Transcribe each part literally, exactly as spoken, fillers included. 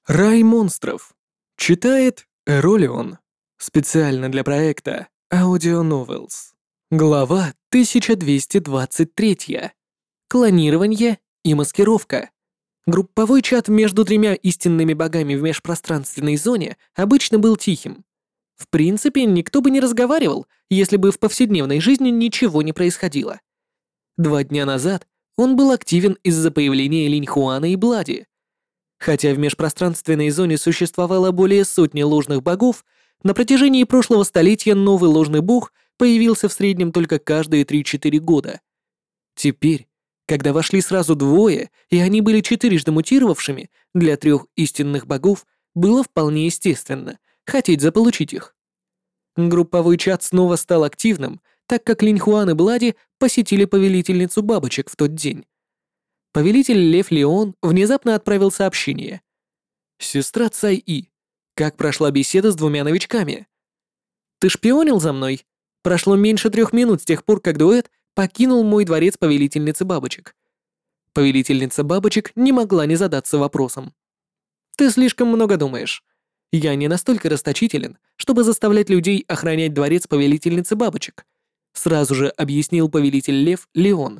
Рай монстров. Читает Эролион. Специально для проекта Audio Novels. Глава тысяча двести двадцать три. Клонирование и маскировка. Групповой чат между тремя истинными богами в межпространственной зоне обычно был тихим. В принципе, никто бы не разговаривал, если бы в повседневной жизни ничего не происходило. Два дня назад он был активен из-за появления Линьхуана и Блади. Хотя в межпространственной зоне существовало более сотни ложных богов, на протяжении прошлого столетия новый ложный бог появился в среднем только каждые три-четыре года. Теперь, когда вошли сразу двое, и они были четырежды мутировавшими, для трех истинных богов было вполне естественно хотеть заполучить их. Групповой чат снова стал активным, так как Линьхуан и Блади посетили повелительницу бабочек в тот день. Повелитель Лев Леон внезапно отправил сообщение. «Сестра Цай-И, как прошла беседа с двумя новичками? Ты шпионил за мной? Прошло меньше трех минут с тех пор, как дуэт покинул мой дворец повелительницы бабочек». Повелительница бабочек не могла не задаться вопросом. «Ты слишком много думаешь. Я не настолько расточителен, чтобы заставлять людей охранять дворец повелительницы бабочек», сразу же объяснил повелитель Лев Леон.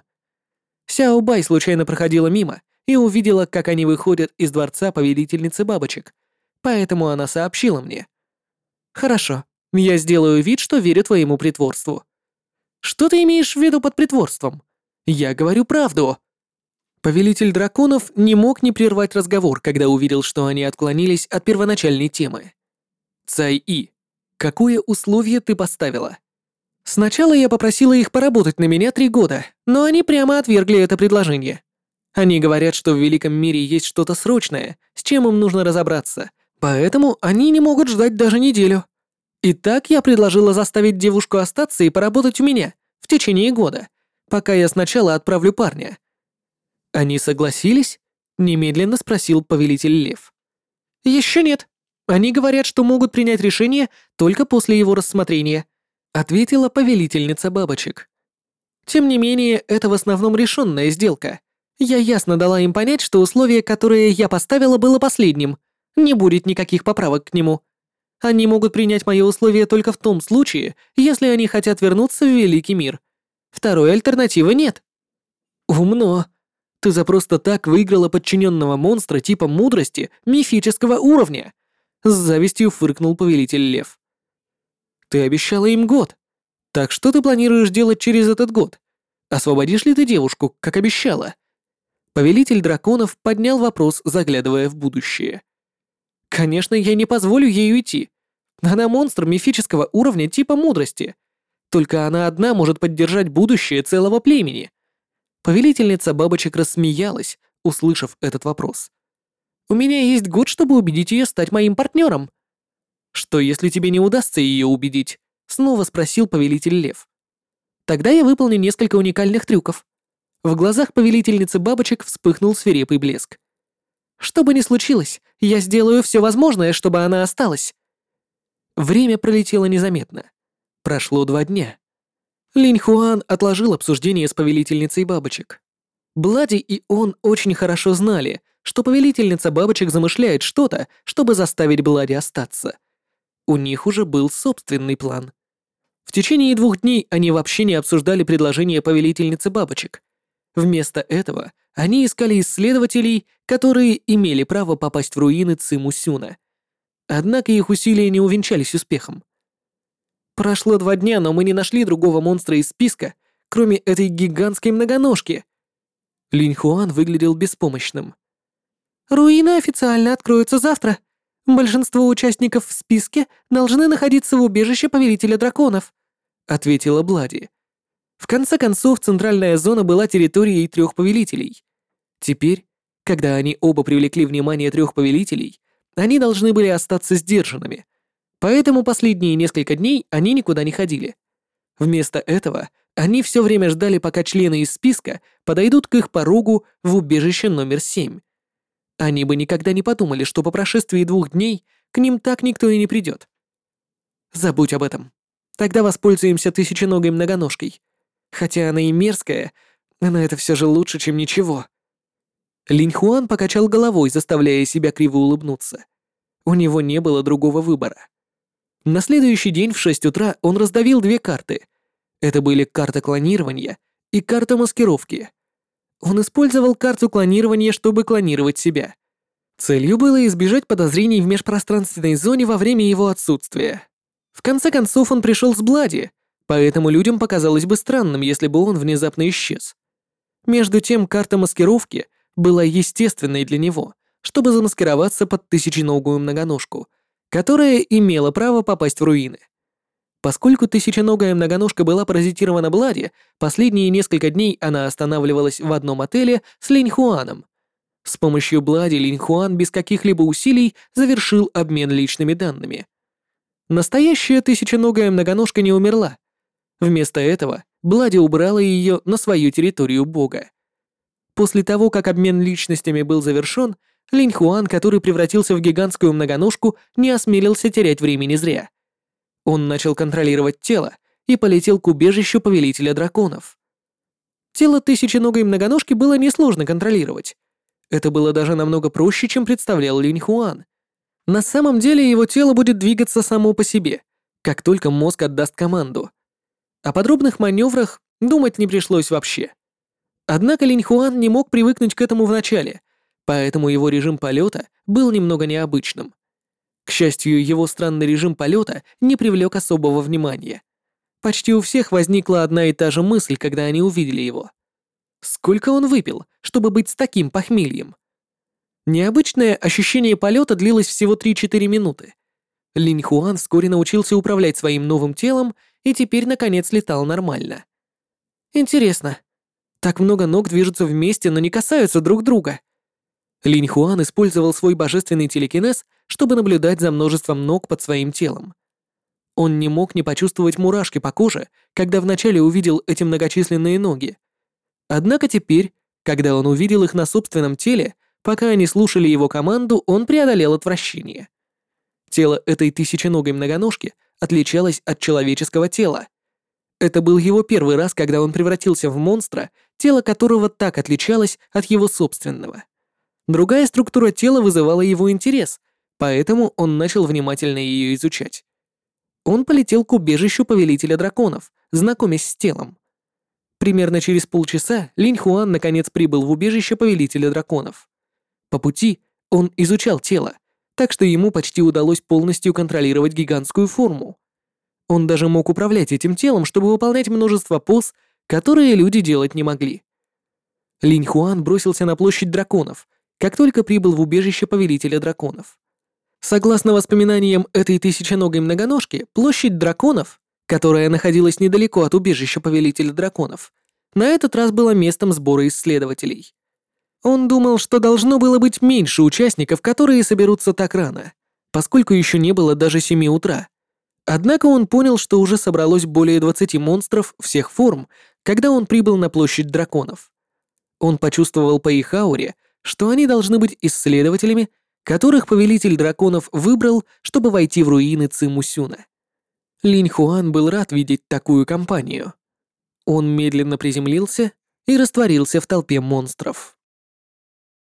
Сяо Бай случайно проходила мимо и увидела, как они выходят из дворца повелительницы бабочек, поэтому она сообщила мне. «Хорошо, я сделаю вид, что верю твоему притворству». «Что ты имеешь в виду под притворством? Я говорю правду». Повелитель драконов не мог не прервать разговор, когда увидел, что они отклонились от первоначальной темы. «Цай-И, какое условие ты поставила?» Сначала я попросила их поработать на меня три года, но они прямо отвергли это предложение. Они говорят, что в великом мире есть что-то срочное, с чем им нужно разобраться, поэтому они не могут ждать даже неделю. Итак, я предложила заставить девушку остаться и поработать у меня в течение года, пока я сначала отправлю парня. Они согласились? Немедленно спросил повелитель Лев. Еще нет. Они говорят, что могут принять решение только после его рассмотрения, ответила повелительница бабочек. Тем не менее, это в основном решенная сделка. Я ясно дала им понять, что условие, которое я поставила, было последним. Не будет никаких поправок к нему. Они могут принять мои условия только в том случае, если они хотят вернуться в великий мир. Второй альтернативы нет. Умно. Ты за просто так выиграла подчиненного монстра типа мудрости мифического уровня. С завистью фыркнул повелитель Лев. Ты обещала им год. Так что ты планируешь делать через этот год? Освободишь ли ты девушку, как обещала?» Повелитель драконов поднял вопрос, заглядывая в будущее. «Конечно, я не позволю ей уйти. Она монстр мифического уровня типа мудрости. Только она одна может поддержать будущее целого племени». Повелительница бабочек рассмеялась, услышав этот вопрос. «У меня есть год, чтобы убедить ее стать моим партнером». «Что, если тебе не удастся ее убедить?» — снова спросил повелитель Лев. «Тогда я выполню несколько уникальных трюков». В глазах повелительницы бабочек вспыхнул свирепый блеск. «Что бы ни случилось, я сделаю все возможное, чтобы она осталась». Время пролетело незаметно. Прошло два дня. Линьхуан отложил обсуждение с повелительницей бабочек. Блади и он очень хорошо знали, что повелительница бабочек замышляет что-то, чтобы заставить Блади остаться. У них уже был собственный план. В течение двух дней они вообще не обсуждали предложение повелительницы бабочек. Вместо этого они искали исследователей, которые имели право попасть в руины Цимусюна. Однако их усилия не увенчались успехом. Прошло два дня, но мы не нашли другого монстра из списка, кроме этой гигантской многоножки. Линьхуан выглядел беспомощным. «Руины официально откроются завтра. Большинство участников в списке должны находиться в убежище повелителя драконов», — ответила Блади. В конце концов, центральная зона была территорией трех повелителей. Теперь, когда они оба привлекли внимание трех повелителей, они должны были остаться сдержанными. Поэтому последние несколько дней они никуда не ходили. Вместо этого они все время ждали, пока члены из списка подойдут к их порогу в убежище номер семь. Они бы никогда не подумали, что по прошествии двух дней к ним так никто и не придет. Забудь об этом. Тогда воспользуемся тысяченогой многоножкой. Хотя она и мерзкая, но это все же лучше, чем ничего. Линь Хуан покачал головой, заставляя себя криво улыбнуться. У него не было другого выбора. На следующий день в шесть утра он раздавил две карты. Это были карта клонирования и карта маскировки. Он использовал карту клонирования, чтобы клонировать себя. Целью было избежать подозрений в межпространственной зоне во время его отсутствия. В конце концов, он пришел с Блади, поэтому людям показалось бы странным, если бы он внезапно исчез. Между тем, карта маскировки была естественной для него, чтобы замаскироваться под тысяченогую многоножку, которая имела право попасть в руины. Поскольку тысяченогая многоножка была паразитирована Блади, последние несколько дней она останавливалась в одном отеле с Линь Хуаном. С помощью Блади Линь Хуан без каких-либо усилий завершил обмен личными данными. Настоящая тысяченогая многоножка не умерла. Вместо этого Блади убрала ее на свою территорию бога. После того, как обмен личностями был завершен, Линь Хуан, который превратился в гигантскую многоножку, не осмелился терять времени зря. Он начал контролировать тело и полетел к убежищу повелителя драконов. Тело тысяченогой многоножки было несложно контролировать. Это было даже намного проще, чем представлял Линь Хуан. На самом деле его тело будет двигаться само по себе, как только мозг отдаст команду. О подробных маневрах думать не пришлось вообще. Однако Линь Хуан не мог привыкнуть к этому вначале, поэтому его режим полета был немного необычным. К счастью, его странный режим полета не привлек особого внимания. Почти у всех возникла одна и та же мысль, когда они увидели его. Сколько он выпил, чтобы быть с таким похмельем? Необычное ощущение полета длилось всего три-четыре минуты. Линь Хуан вскоре научился управлять своим новым телом и теперь наконец летал нормально. Интересно, так много ног движутся вместе, но не касаются друг друга. Линь Хуан использовал свой божественный телекинез, чтобы наблюдать за множеством ног под своим телом. Он не мог не почувствовать мурашки по коже, когда вначале увидел эти многочисленные ноги. Однако теперь, когда он увидел их на собственном теле, пока они слушали его команду, он преодолел отвращение. Тело этой тысяченогой многоножки отличалось от человеческого тела. Это был его первый раз, когда он превратился в монстра, тело которого так отличалось от его собственного. Другая структура тела вызывала его интерес, поэтому он начал внимательно ее изучать. Он полетел к убежищу повелителя драконов, знакомясь с телом. Примерно через полчаса Линь Хуан наконец прибыл в убежище повелителя драконов. По пути он изучал тело, так что ему почти удалось полностью контролировать гигантскую форму. Он даже мог управлять этим телом, чтобы выполнять множество поз, которые люди делать не могли. Линь Хуан бросился на площадь драконов, как только прибыл в убежище повелителя драконов. Согласно воспоминаниям этой тысяченогой многоножки, площадь драконов, которая находилась недалеко от убежища повелителя драконов, на этот раз была местом сбора исследователей. Он думал, что должно было быть меньше участников, которые соберутся так рано, поскольку еще не было даже семи утра. Однако он понял, что уже собралось более двадцати монстров всех форм, когда он прибыл на площадь драконов. Он почувствовал по их ауре, что они должны быть исследователями, которых повелитель драконов выбрал, чтобы войти в руины Цимусюна. Линь Хуан был рад видеть такую компанию. Он медленно приземлился и растворился в толпе монстров.